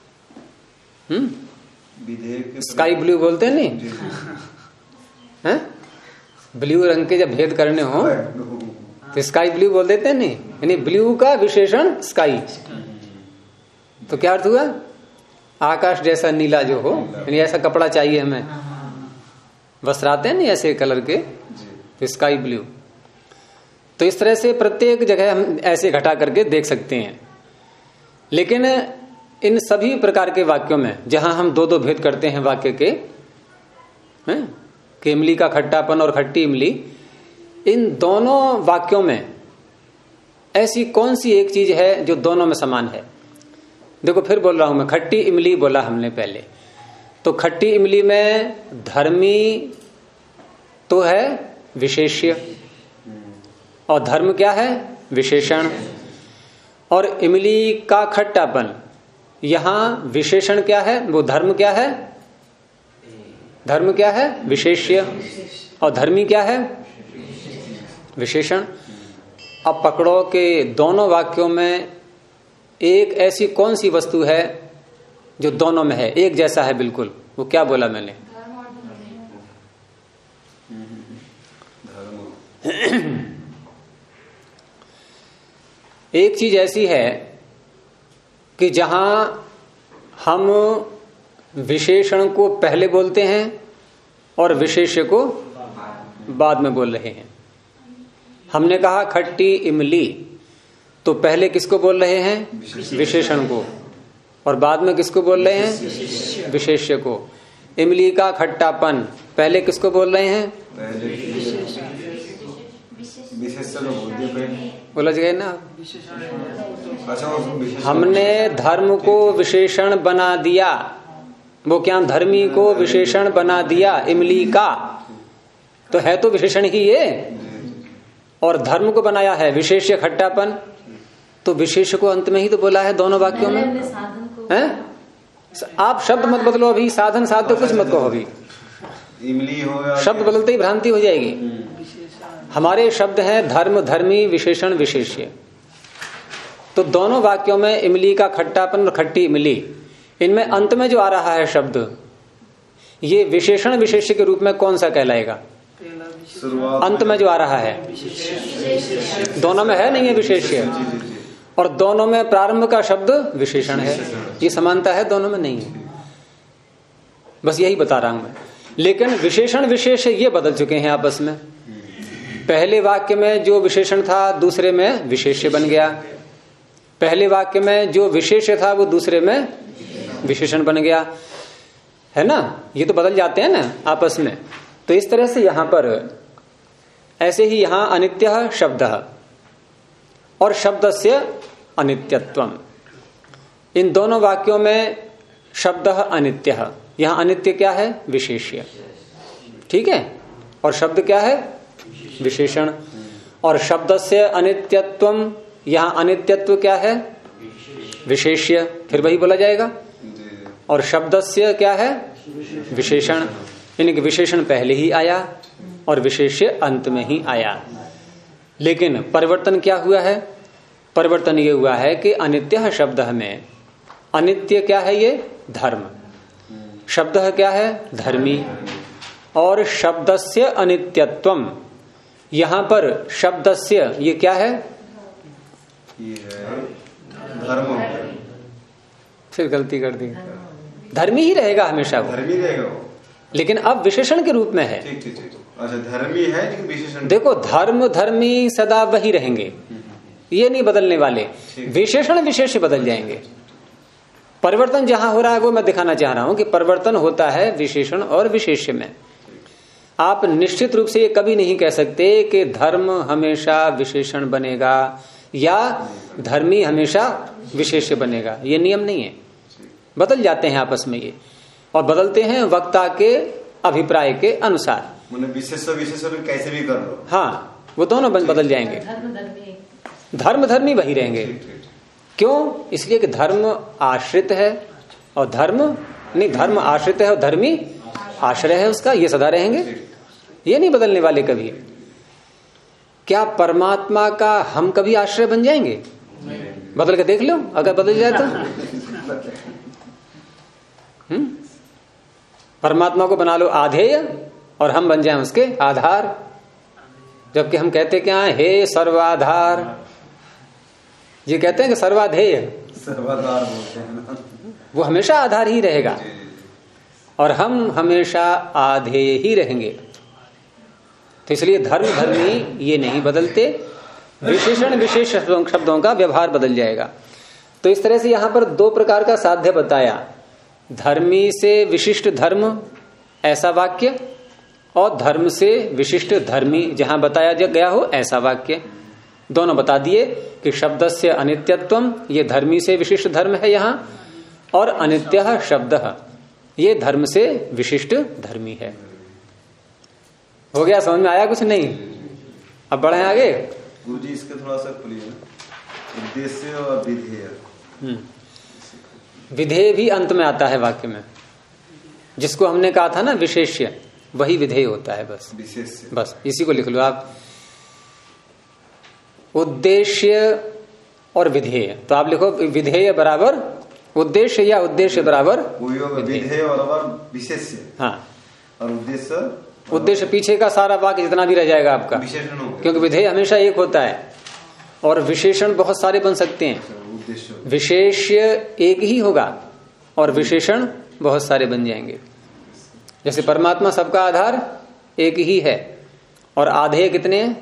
स्काई ब्लू बोलते हैं नहीं, हैं? ब्लू रंग के जब भेद करने हो तो स्काई ब्लू बोल देते हैं नहीं, यानी ब्लू का विशेषण स्काई। तो क्या अर्थ हुआ? आकाश जैसा नीला जो हो, यानी ऐसा कपड़ा चाहिए हमें। वस्त्र आते हैं नहीं ऐसे कलर के, तो स्काई ब्लू। तो इस तरह से प्रत्येक जगह हम ऐसे घटा करके देख सकते हैं। लेकिन इन सभी प्रकार के वाक्यों में जहां हम दो दो भेद करते हैं वाक्य के, कि इमली का खट्टापन और खट्टी इमली, इन दोनों वाक्यों में ऐसी कौन सी एक चीज है जो दोनों में समान है? देखो फिर बोल रहा हूं मैं, खट्टी इमली बोला हमने पहले, तो खट्टी इमली में धर्मी तो है विशेष्य और धर्म क्या है? विशेषण। और इमली का खट्टापन, यहां विशेषण क्या है? वो धर्म क्या है? धर्म क्या है? विशेष्य। और धर्मी क्या है? विशेषण। अब पकड़ो कि दोनों वाक्यों में एक ऐसी कौन सी वस्तु है जो दोनों में है, एक जैसा है बिल्कुल? वो क्या बोला मैंने? एक चीज ऐसी है कि जहां हम विशेषण को पहले बोलते हैं और विशेष्य को बाद में बोल रहे हैं। हमने कहा खट्टी इमली, तो पहले किसको बोल रहे हैं? विशेषण को, और बाद में किसको बोल रहे हैं? विशेष्य को। इमली का खट्टापन, पहले किसको बोल रहे हैं? उलझ गए ना? हमने धर्म को विशेषण बना दिया, वो क्या, धर्मी को विशेषण बना दिया इमली का, तो है तो विशेषण ही ये, और धर्म को बनाया है विशेष्य खट्टापन, तो विशेष को अंत में ही तो बोला है दोनों वाक्यों में। हैं? आप शब्द मत बदलो अभी, साधन साध्य कुछ मत कहो अभी, इमली हो, शब्द बदलते ही भ्रांति हो जाएगी। हमारे शब्द हैं धर्म, धर्मी, विशेषण, विशेष्य। तो दोनों वाक्यों में इमली का खट्टापन और खट्टी इमली, इनमें अंत में जो आ रहा है शब्द, ये विशेषण विशेष्य के रूप में कौन सा कहलाएगा? अंत में जो आ रहा है, दोनों में है नहीं है विशेष्य, और दोनों में प्रारंभ का शब्द विशेषण है। ये समानता है, दोनों में नहीं है, बस यही बता रहा हूं मैं। लेकिन विशेषण विशेष ये बदल चुके हैं आपस में। पहले वाक्य में जो विशेषण था दूसरे में विशेष्य बन गया, पहले वाक्य में जो विशेष्य था वो दूसरे में विशेषण बन गया, है ना? ये तो बदल जाते हैं ना आपस में। तो इस तरह से यहां पर ऐसे ही यहां अनित्य शब्द और शब्दस्य अनित्यत्वम, इन दोनों वाक्यों में शब्द अनित्य, यहां अनित्य क्या है? विशेष्य, ठीक है, और शब्द क्या है? विशेषण। और शब्दस्य अनित्यत्वम, यहां अनित्यत्व क्या है? विशेष्य, फिर वही बोला जाएगा। और शब्दस्य क्या है? विशेषण। इनके विशेषण पहले ही आया और विशेष्य अंत में ही आया। लेकिन परिवर्तन क्या हुआ है? परिवर्तन ये हुआ है कि अनित्य शब्द में, अनित्य क्या है? ये धर्म। शब्द क्या है? धर्मी। और शब्दस्य अनित्यत्वम, यहां पर शब्दस्य ये क्या है? ये है धर्म। फिर गलती कर दी, धर्मी ही रहेगा हमेशा वो, धर्मी रहेगा वो, लेकिन अब विशेषण के रूप में है। ठीक ठीक ठीक। अच्छा, धर्मी है लेकिन विशेषण, देखो धर्म धर्मी सदा वही रहेंगे, ये नहीं बदलने वाले, विशेषण विशेष बदल जाएंगे। परिवर्तन जहां हो रहा है वो मैं दिखाना चाह रहा हूं कि परिवर्तन होता है विशेषण और विशेष्य में। आप निश्चित रूप से ये कभी नहीं कह सकते कि धर्म हमेशा विशेषण बनेगा या धर्मी हमेशा विशेष्य बनेगा, ये नियम नहीं है। बदल जाते हैं आपस में ये, और बदलते हैं वक्ता के अभिप्राय के अनुसार। विशेष विशेष कैसे भी कर लो, हाँ, वो दोनों बदल जाएंगे, धर्म धर्मी वही रहेंगे। क्यों? इसलिए कि धर्म आश्रित है और धर्म नहीं, धर्म आश्रित है और धर्मी आश्रय है उसका, ये सदा रहेंगे, ये नहीं बदलने वाले कभी। क्या परमात्मा का हम कभी आश्रय बन जाएंगे? बदल के देख लो, अगर बदल जाए तो। परमात्मा को बना लो आधेय और हम बन जाएं उसके आधार, जबकि हम कहते क्या है? हे सर्वाधार। ये कहते हैं कि सर्वाधेय, सर्वाधार बोलते हैं ना, वो हमेशा आधार ही रहेगा और हम हमेशा आधेय ही रहेंगे। तो इसलिए धर्म धर्मी ये नहीं बदलते, विशेषण विशेष शब्दों का व्यवहार बदल जाएगा। तो इस तरह से यहां पर दो प्रकार का साध्य बताया, धर्मी से विशिष्ट धर्म ऐसा वाक्य, और धर्म से विशिष्ट धर्मी जहां बताया गया हो ऐसा वाक्य। दोनों बता दिए कि शब्दस्य अनित्यत्वम, ये धर्मी से विशिष्ट धर्म है यहां, और अनित्यः शब्दः, ये धर्म से विशिष्ट धर्मी है। हो गया, समझ में आया कुछ नहीं? अब बढ़े आगे। गुरुजी इसके थोड़ा सा खुलिए, उद्देश्य और विधेय। विधेय भी अंत में आता है वाक्य में, जिसको हमने कहा था ना विशेष्य, वही विधेय होता है। बस विशेष्य, बस इसी को लिख लो आप, उद्देश्य और विधेय। तो आप लिखो विधेय बराबर उद्देश्य, या उद्देश्य बराबर विधेय बराबर विशेष्य। हाँ, और उद्देश्य पीछे का सारा वाक्य जितना भी रह जाएगा आपका, विशेषण होगा, क्योंकि विधेय हमेशा एक होता है और विशेषण बहुत सारे बन सकते हैं। विशेष्य एक ही होगा और विशेषण बहुत सारे बन जाएंगे। जैसे परमात्मा सबका आधार एक ही है, और आधे कितने हैं?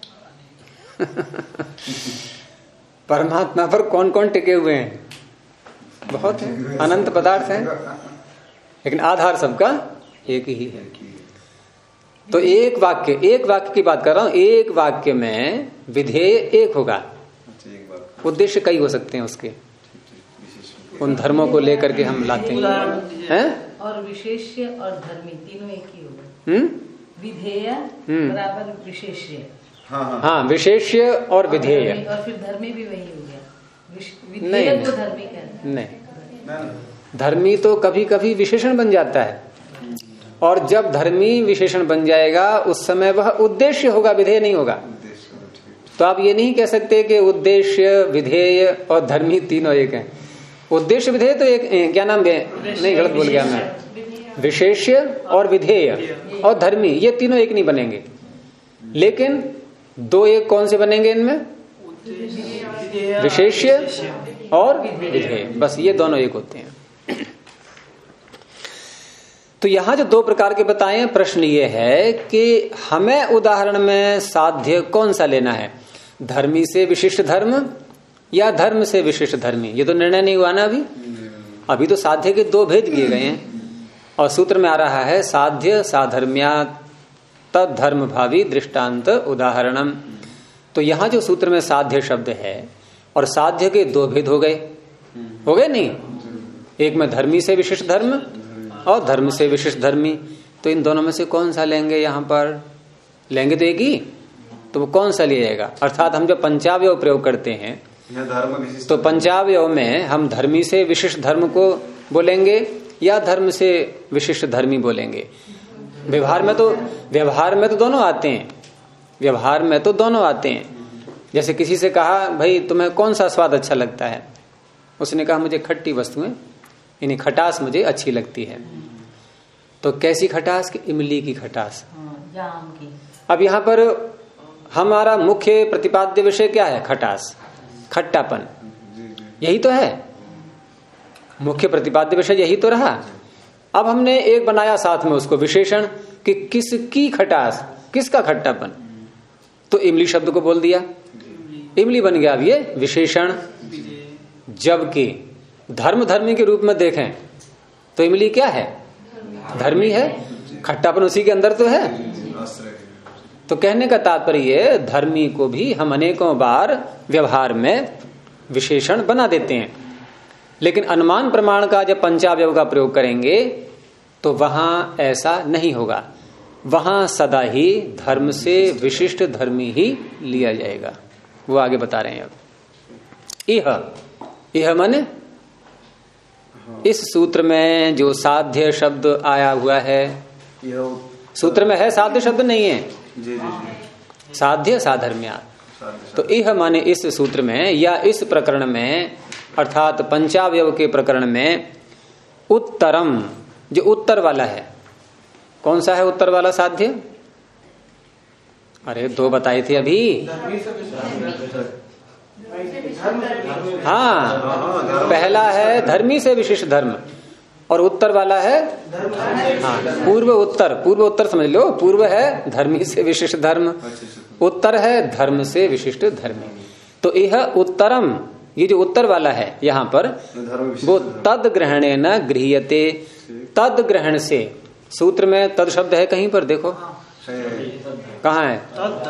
परमात्मा पर कौन कौन टिके हुए हैं? बहुत है, अनंत पदार्थ है, लेकिन आधार सबका एक ही है। तो एक वाक्य की बात कर रहा हूं, एक वाक्य में विधेय एक होगा, उद्देश्य कई हो सकते हैं उसके, उन धर्मों को लेकर के हम लाते हैं। और विशेष्य और धर्मी तीनों एक ही होगा। विधेय बराबर विशेष्य। हाँ, विशेष्य और विधेय, और फिर धर्मी भी वही हो गया। विधेय को धर्मी कहते हैं। नहीं, धर्मी तो कभी कभी विशेषण बन जाता है, और जब धर्मी विशेषण बन जाएगा उस समय वह उद्देश्य होगा, विधेय नहीं होगा। तो आप ये नहीं कह सकते कि उद्देश्य विधेय और धर्मी तीनों एक हैं। उद्देश्य विधेय तो एक, क्या नाम नहीं, गलत बोल गया मैं, विशेष्य और विधेय और धर्मी ये तीनों एक नहीं बनेंगे, लेकिन दो एक कौन से बनेंगे इनमें? विशेष्य और विधेय, बस ये दोनों एक होते हैं। तो यहां जो दो प्रकार के बताए हैं, प्रश्न ये है कि हमें उदाहरण में साध्य कौन सा लेना है, धर्मी से विशिष्ट धर्म या धर्म से विशिष्ट धर्मी? ये तो निर्णय नहीं हुआ ना अभी तो साध्य के दो भेद किए गए हैं, और सूत्र में आ रहा है साध्य साधर्म्यात् तद धर्म भावी दृष्टांत उदाहरणम। तो यहां जो सूत्र में साध्य शब्द है, और साध्य के दो भेद हो गए नहीं, एक में धर्मी से विशिष्ट धर्म और धर्म से विशिष्ट धर्मी। तो इन दोनों में से कौन सा लेंगे? यहां पर लेंगे तो एक ही, तो वो कौन सा लिया जाएगा? अर्थात हम जब पंचावयव प्रयोग करते हैं तो पंचावयव में हम धर्मी से विशिष्ट धर्म को बोलेंगे या धर्म से विशिष्ट धर्मी बोलेंगे? व्यवहार में तो दोनों आते हैं, व्यवहार में तो दोनों आते हैं। जैसे किसी से कहा भाई तुम्हें कौन सा स्वाद अच्छा लगता है, उसने कहा मुझे खट्टी वस्तुएं, यानी खटास मुझे अच्छी लगती है। तो कैसी खटास? कि इमली की खटास, जाम की। अब यहाँ पर हमारा मुख्य प्रतिपाद्य विषय क्या है? खटास, खट्टापन, यही तो है मुख्य प्रतिपाद्य विषय, यही तो रहा। अब हमने एक बनाया साथ में उसको विशेषण कि किसकी खटास, किसका खट्टापन, तो इमली शब्द को बोल दिया, इमली बन गया अब ये विशेषण। जबकि धर्मी के रूप में देखें तो इमली क्या है? धर्मी है, खट्टापन उसी के अंदर तो है। तो कहने का तात्पर्य धर्मी को भी हम अनेकों बार व्यवहार में विशेषण बना देते हैं, लेकिन अनुमान प्रमाण का जब पंचावयव का प्रयोग करेंगे तो वहां ऐसा नहीं होगा, वहां सदा ही धर्म से विशिष्ट धर्मी ही लिया जाएगा। वो आगे बता रहे हैं। अब यह माने इस सूत्र में जो साध्य शब्द आया हुआ है, सूत्र में है, साध्य शब्द नहीं है, साध्य साधर्म्यात्। तो यह माने इस सूत्र में या इस प्रकरण में, अर्थात पंचावयव के प्रकरण में उत्तरम, जो उत्तर वाला है, कौन सा है उत्तर वाला साध्य? अरे दो बताए थे अभी। हाँ, पहला है धर्मी से विशिष्ट धर्म और उत्तर वाला है हाँ पूर्व उत्तर समझ लो। पूर्व है धर्मी से विशिष्ट धर्म, उत्तर है धर्म से विशिष्ट धर्मी। तो यह उत्तरम, ये जो उत्तर वाला है यहाँ पर वो तद ग्रहणे न गृह्यते, तद ग्रहण से। सूत्र में तद शब्द है कहीं पर, देखो कहाँ है,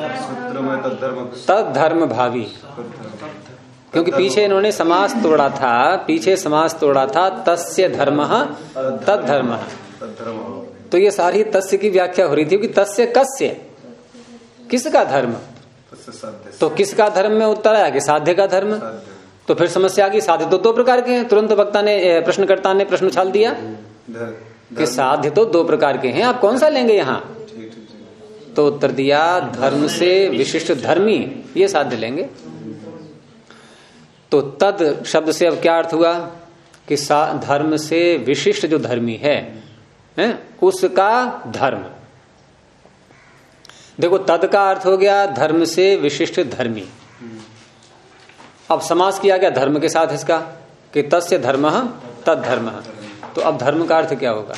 तद धर्म भावी, क्योंकि पीछे इन्होंने समास तोड़ा था, तस्य धर्मः तद धर्मः। तो ये सारी तस्य की व्याख्या हो रही थी कि तस्य कस्य, किसका धर्म, तो किसका धर्म में उत्तर आया कि साध्य का धर्म। तो फिर समस्या आ गई, साध्य तो 2 प्रकार के हैं। तुरंत वक्ता ने, प्रश्नकर्ता ने प्रश्न उछाल दिया कि साध्य तो 2 प्रकार के हैं, आप कौन सा लेंगे यहाँ। तो उत्तर दिया धर्म से विशिष्ट धर्मी, ये साध्य लेंगे। तो तद शब्द से अब क्या अर्थ हुआ कि धर्म से विशिष्ट जो धर्मी है उसका धर्म। देखो तद का अर्थ हो गया धर्म से विशिष्ट धर्मी। अब समास किया गया धर्म के साथ इसका कि तस्य धर्मः तद धर्मः। तो अब धर्म का अर्थ क्या होगा,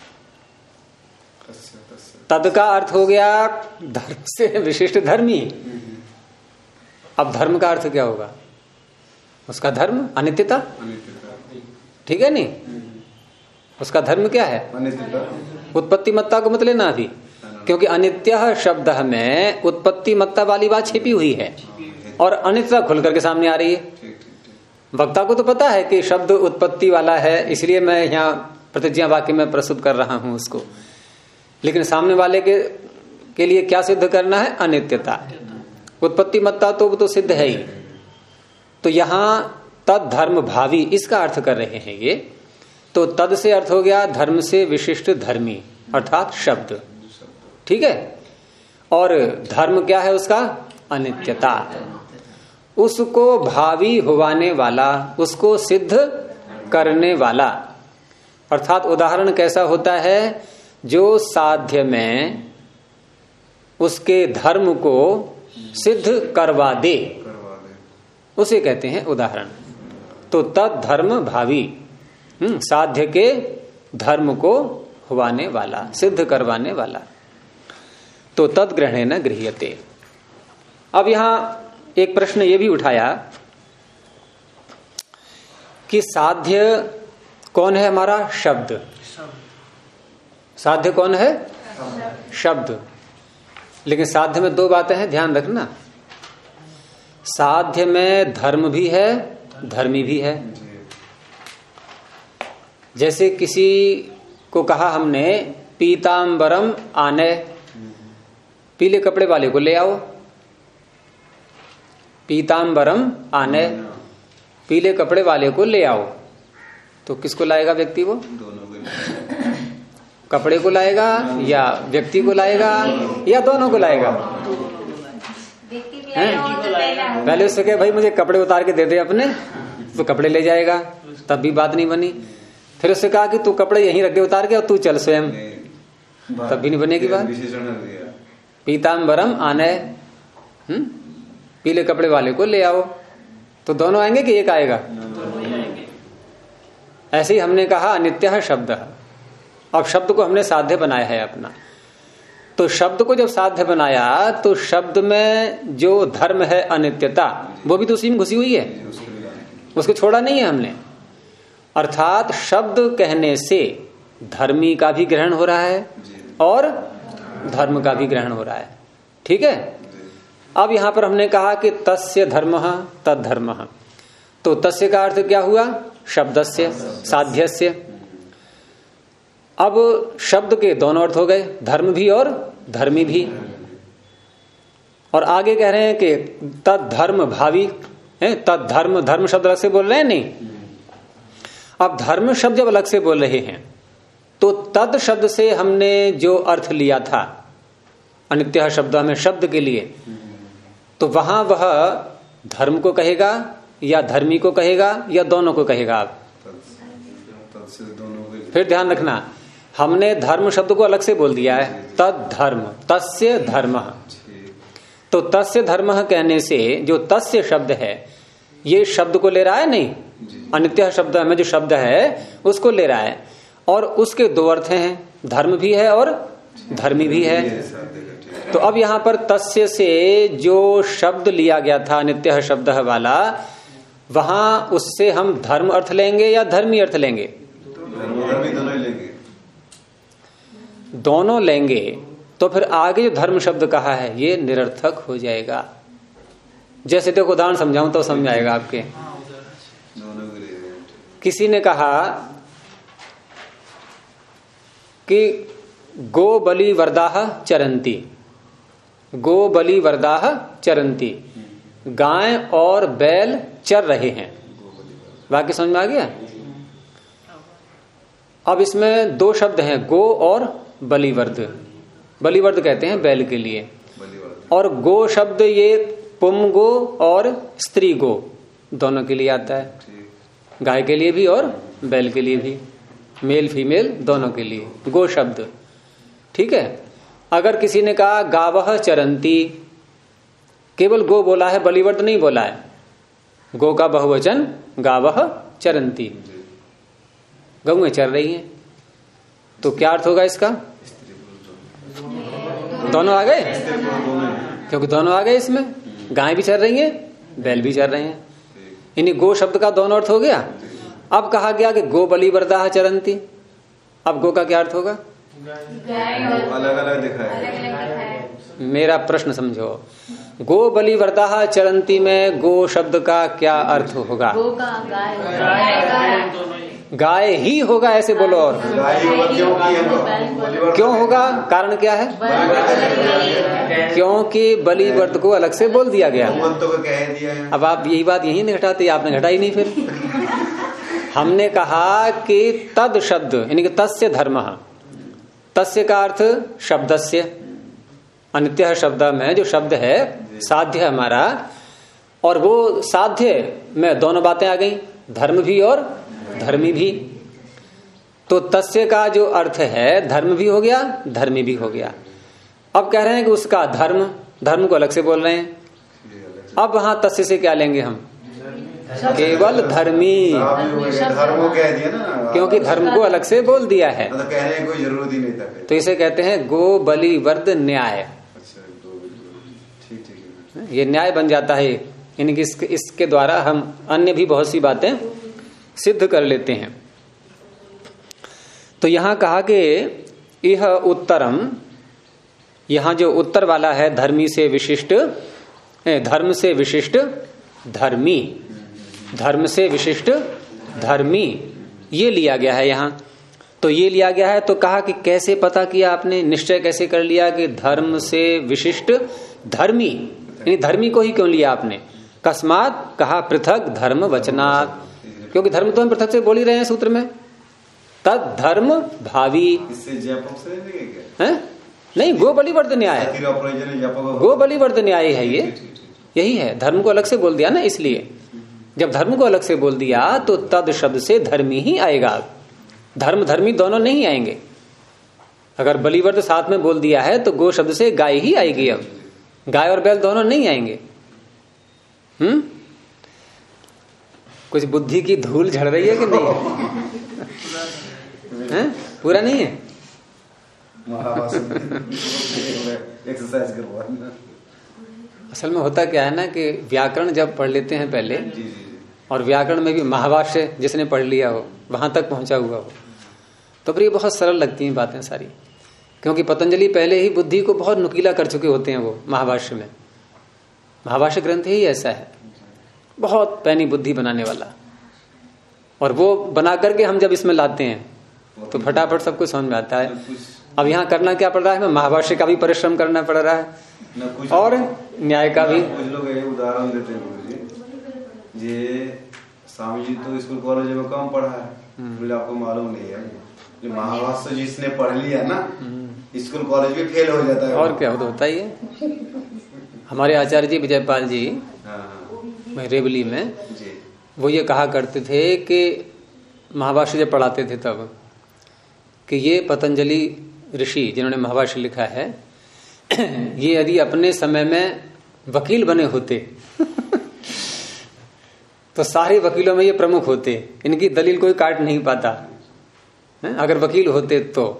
तद का अर्थ हो गया धर्म से विशिष्ट धर्मी। अब धर्म का अर्थ क्या होगा, उसका धर्म अनित्यता, ठीक है नहीं, उसका धर्म क्या है उत्पत्ति मत्ता को मत लेना अभी, क्योंकि अनित्य शब्द में उत्पत्ति मत्ता वाली बात छिपी हुई है और अनित्यता खुल करके सामने आ रही है। वक्ता को तो पता है कि शब्द उत्पत्ति वाला है, इसलिए मैं यहाँ प्रतिज्ञा वाक्य में प्रस्तुत कर रहा हूं उसको, लेकिन सामने वाले के लिए क्या सिद्ध करना है, अनित्यता। उत्पत्ति मत्ता तो वो तो सिद्ध है ही। तो यहां तद धर्म भावी इसका अर्थ कर रहे हैं ये। तो तद से अर्थ हो गया धर्म से विशिष्ट धर्मी अर्थात शब्द, ठीक है। और धर्म क्या है उसका, अनित्यता, उसको भावी होवाने वाला, उसको सिद्ध करने वाला। अर्थात उदाहरण कैसा होता है, जो साध्य में उसके धर्म को सिद्ध करवा दे, उसे कहते हैं उदाहरण। तो तद धर्म भावी, साध्य के धर्म को होवाने वाला, सिद्ध करवाने वाला। तो तद ग्रहणे न गृह्यते। अब यहां एक प्रश्न ये भी उठाया कि साध्य कौन है हमारा, शब्द। साध्य कौन है, शब्द। लेकिन साध्य में 2 बातें हैं, ध्यान रखना। साध्य में धर्म भी है, धर्मी भी है। जैसे किसी को कहा हमने पीतांबरम आने, पीले कपड़े वाले को ले आओ। पीतांबरम आने, पीले कपड़े वाले को ले आओ। तो किसको लाएगा व्यक्ति, वो कपड़े को लाएगा या व्यक्ति को लाएगा या दोनों को लाएगा। पहले उससे कहे भाई मुझे कपड़े उतार के दे दे अपने, तो कपड़े ले जाएगा, तब भी बात नहीं बनी। फिर उससे कहा कि तू कपड़े यहीं रख दे उतार के और तू चल स्वयं, तब भी नहीं बनेगी बात। पीतांबरम आने, पीले कपड़े वाले को ले आओ। तो दोनों आएंगे कि एक आएगा। ऐसे ही हमने कहा अनित्य शब्द। अब शब्द को हमने साध्य बनाया है अपना। तो शब्द को जब साध्य बनाया तो शब्द में जो धर्म है अनित्यता, वो भी तो उसी में घुसी हुई है, उसको छोड़ा नहीं है हमने। अर्थात शब्द कहने से धर्मी का भी ग्रहण हो रहा है और धर्म का भी ग्रहण हो रहा है, ठीक है। अब यहां पर हमने कहा कि तस्य धर्मः तद धर्मः। तो तस्य का अर्थ क्या हुआ, शब्दस्य, साध्यस्य। अब शब्द के दोनों अर्थ हो गए, धर्म भी और धर्मी भी। और आगे कह रहे हैं कि तद धर्म भावी है। तद धर्म, धर्म शब्द अलग से बोल रहे हैं नहीं। अब धर्म शब्द जब अलग से बोल रहे हैं तो तद शब्द से हमने जो अर्थ लिया था अनित्य शब्द में शब्द के लिए, तो वहां वह धर्म को कहेगा या धर्मी को कहेगा या दोनों को कहेगा। आप फिर ध्यान रखना, हमने धर्म शब्द को अलग से बोल दिया है, तद धर्म, तस्य धर्मः। तो तस्य धर्मः कहने से जो तस्य शब्द है ये शब्द को ले रहा है नहीं, अनित्य शब्द में जो शब्द है उसको ले रहा है। और उसके दो अर्थ हैं, धर्म भी है और धर्मी भी है। तो अब यहां पर तस्य से जो शब्द लिया गया था नित्य शब्द वाला, वहां उससे हम धर्म अर्थ लेंगे या धर्मी अर्थ लेंगे? दोनों लेंगे। तो फिर आगे जो धर्म शब्द कहा है ये निरर्थक हो जाएगा। जैसे देखो उदाहरण समझाऊं तो समझ आएगा आपके। किसी ने कहा कि गो बलि वरदाह चरंती, गो बलि वरदाह चरंती, गाय और बैल चर रहे हैं। वाक्य समझ में आ गया? अब इसमें दो शब्द हैं, गो और बलिवर्द। बलिवर्द कहते हैं बैल के लिए, और गो शब्द ये पुम गो और स्त्री गो दोनों के लिए आता है, गाय के लिए भी और बैल के लिए भी, मेल फीमेल दोनों के लिए गो शब्द। ठीक है। अगर किसी ने कहा गावह चरंती, केवल गो बोला है, बलिवर्द नहीं बोला है, गो का बहुवचन गावह चरंती, गौएं चर रही हैं, तो क्या अर्थ होगा इसका? दोनों आ गए, क्योंकि दोनों आ गए इसमें, गायें भी चर रही हैं बैल भी चर रहे हैं, यानी गो शब्द का दोनों अर्थ हो गया। अब कहा गया कि गो बलि वरदाह चरंती, अब गो का क्या अर्थ होगा? अलग अलग दिखा है। मेरा प्रश्न समझो, गो बलि वरदाह चरंती में गो शब्द का क्या अर्थ होगा? गो का गाय, गाय ही होगा ऐसे बोलो। और क्यों होगा? कारण क्या है? क्योंकि बलिवर्द को अलग से बोल दिया गया। अब आप यही बात यही नहीं घटाते, आपने घटाई नहीं। फिर हमने कहा कि तद शब्द यानी कि तस्य धर्म, तस्य का अर्थ शब्दस्य, अनित्य शब्द में जो शब्द है साध्य हमारा, और वो साध्य में दोनों बातें आ गई, धर्म भी और धर्मी भी। तो तस्य का जो अर्थ है धर्म भी हो गया धर्मी भी हो गया। अब कह रहे हैं कि उसका धर्म, धर्म को अलग से बोल रहे हैं। अब वहां तस्य से क्या लेंगे हम? केवल धर्मी, धर्म कह दिया ना, क्योंकि धर्म को अलग से बोल दिया है, तो कहने की कोई जरूरत ही नहीं था। तो इसे कहते हैं गो बलि वर्द न्याय। ठीक ये न्याय बन जाता है, यानी कि इसके द्वारा हम अन्य भी बहुत सी बातें सिद्ध कर लेते हैं। तो यहां कहा कि यह उत्तरम, यहां जो उत्तर वाला है धर्मी से विशिष्ट, धर्म से विशिष्ट धर्मी, धर्म से विशिष्ट धर्मी, ये लिया गया है यहां। तो ये लिया गया है, तो कहा कि कैसे पता किया आपने, निश्चय कैसे कर लिया कि धर्म से विशिष्ट धर्मी, यानी धर्मी को ही क्यों लिया आपने? कस्मात कहा पृथक धर्म वचनात्, क्योंकि धर्म तो हम पृथक से बोल ही रहे हैं सूत्र में। तद धर्म भावी, इससे जप से नहीं, गो बलिवर्द न्याय, गो बलिवर्द न्याय है ये, यही है। धर्म को अलग से बोल दिया ना, इसलिए जब धर्म को अलग से बोल दिया तो तद शब्द से धर्मी ही आएगा, धर्म धर्मी दोनों नहीं आएंगे। अगर बलिवर्द साथ में बोल दिया है तो गो शब्द से गाय ही आएगी। अब गाय और बैल दोनों नहीं आएंगे। कुछ बुद्धि की धूल झड़ रही है कि नहीं? पूरा नहीं है? एक्सरसाइज करवा। असल में होता क्या है ना कि व्याकरण जब पढ़ लेते हैं पहले, और व्याकरण में भी महाभाष्य जिसने पढ़ लिया हो, वहां तक पहुंचा हुआ हो, तो फिर ये बहुत सरल लगती हैं बातें सारी, क्योंकि पतंजलि पहले ही बुद्धि को बहुत नुकीला कर चुके होते हैं। वो महाभाष्य में, महाभाष्य ग्रंथ ही ऐसा है, बहुत पैनी बुद्धि बनाने वाला, और वो बना करके हम जब इसमें लाते हैं तो फटाफट सब कुछ समझ में आता है। अब यहाँ करना क्या पड़ रहा है? महाभाष्य का भी परिश्रम करना पड़ रहा है और न्याय का भी। कुछ लोग ये उदाहरण देते हैं गुरुजी, ये स्वामी जी तो स्कूल कॉलेज में कम पढ़ा है, बोले आपको मालूम नहीं है, जो महाभाष्य जिसने पढ़ लिया ना स्कूल कॉलेज में फेल हो जाता है। और क्या होता ही है। हमारे आचार्य जी विजयपाल जी रेवली में वो ये कहा करते थे कि महाभाष्य जब पढ़ाते थे तब कि ये पतंजलि ऋषि जिन्होंने महाभाष्य लिखा है, ये यदि अपने समय में वकील बने होते तो सारे वकीलों में ये प्रमुख होते, इनकी दलील कोई काट नहीं पाता। अगर वकील होते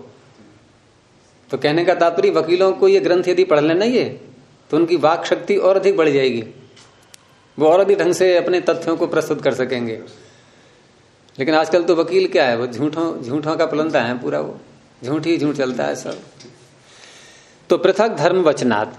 तो कहने का तात्पर्य वकीलों को ये ग्रंथ यदि पढ़ लेना ये तो उनकी वाक शक्ति और अधिक बढ़ जाएगी, वो और अधिक ढंग से अपने तथ्यों को प्रस्तुत कर सकेंगे। लेकिन आजकल तो वकील क्या है, वो झूठों का पलंता है पूरा, वो झूठ ही झूठ चलता है सब। तो पृथक धर्म वचनात्,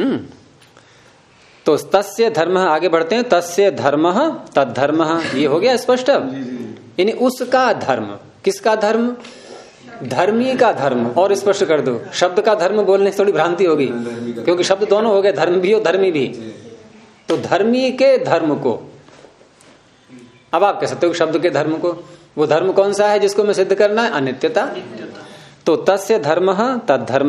तो तस्य धर्म, आगे बढ़ते हैं, तस्य धर्म तद्धर्म, ये हो गया स्पष्ट। यानी उसका धर्म, किसका धर्म, धर्मी का धर्म। और स्पष्ट कर दो, शब्द का धर्म बोलने से थोड़ी भ्रांति होगी, क्योंकि शब्द दोनों हो गए, धर्म भी और धर्मी भी। तो धर्मी के धर्म को, अब आप कह सकते हो शब्द के धर्म को, वो धर्म कौन सा है जिसको मैं सिद्ध करना है, अनित्यता। तो तस्य धर्म तद्धर्म,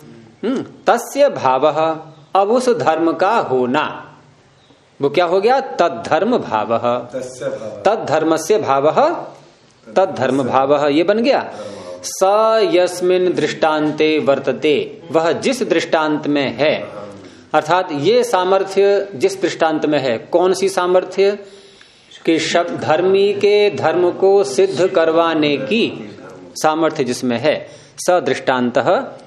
तस्य भाव, अब उस धर्म का होना, वो क्या हो गया, तद्धर्म भाव, तद्धर्म से भाव तद्धर्म भाव, ये बन गया। स यस्मिन् दृष्टान्ते वर्तते, वह जिस दृष्टांत में है, अर्थात ये सामर्थ्य जिस दृष्टांत में है, कौन सी सामर्थ्य, कि शब्द धर्मी के धर्म को सिद्ध करवाने की सामर्थ्य जिसमें है, स दृष्टान्तः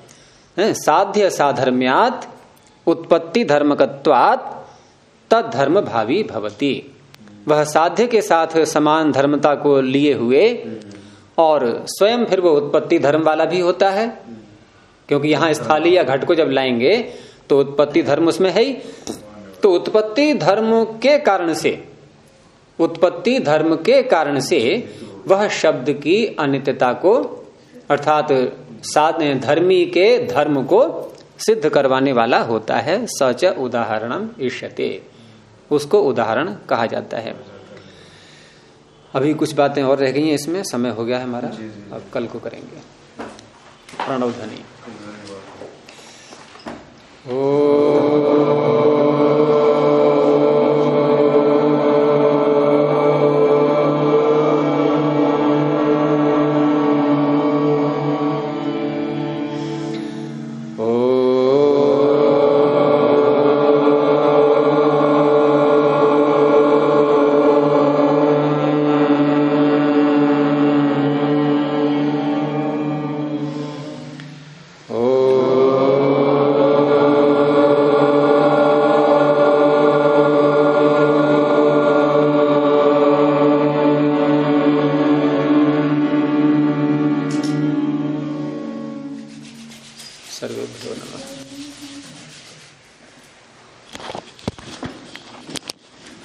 साध्य साधर्म्यात् उत्पत्ति धर्मकत्वात् तद्धर्म भावी भवति, वह साध्य के साथ समान धर्मता को लिए हुए और स्वयं फिर वो उत्पत्ति धर्म वाला भी होता है, क्योंकि यहां स्थाली या घट को जब लाएंगे तो उत्पत्ति धर्म उसमें है ही। तो उत्पत्ति धर्म के कारण से, उत्पत्ति धर्म के कारण से वह शब्द की अनित्यता को, अर्थात धर्मी के धर्म को सिद्ध करवाने वाला होता है। सच उदाहरणम इष्यते, उसको उदाहरण कहा जाता है। अभी कुछ बातें और रह गई हैं इसमें, समय हो गया है हमारा, अब कल को करेंगे। प्रणव ध्वनि। सर्वेभ्यो नमः।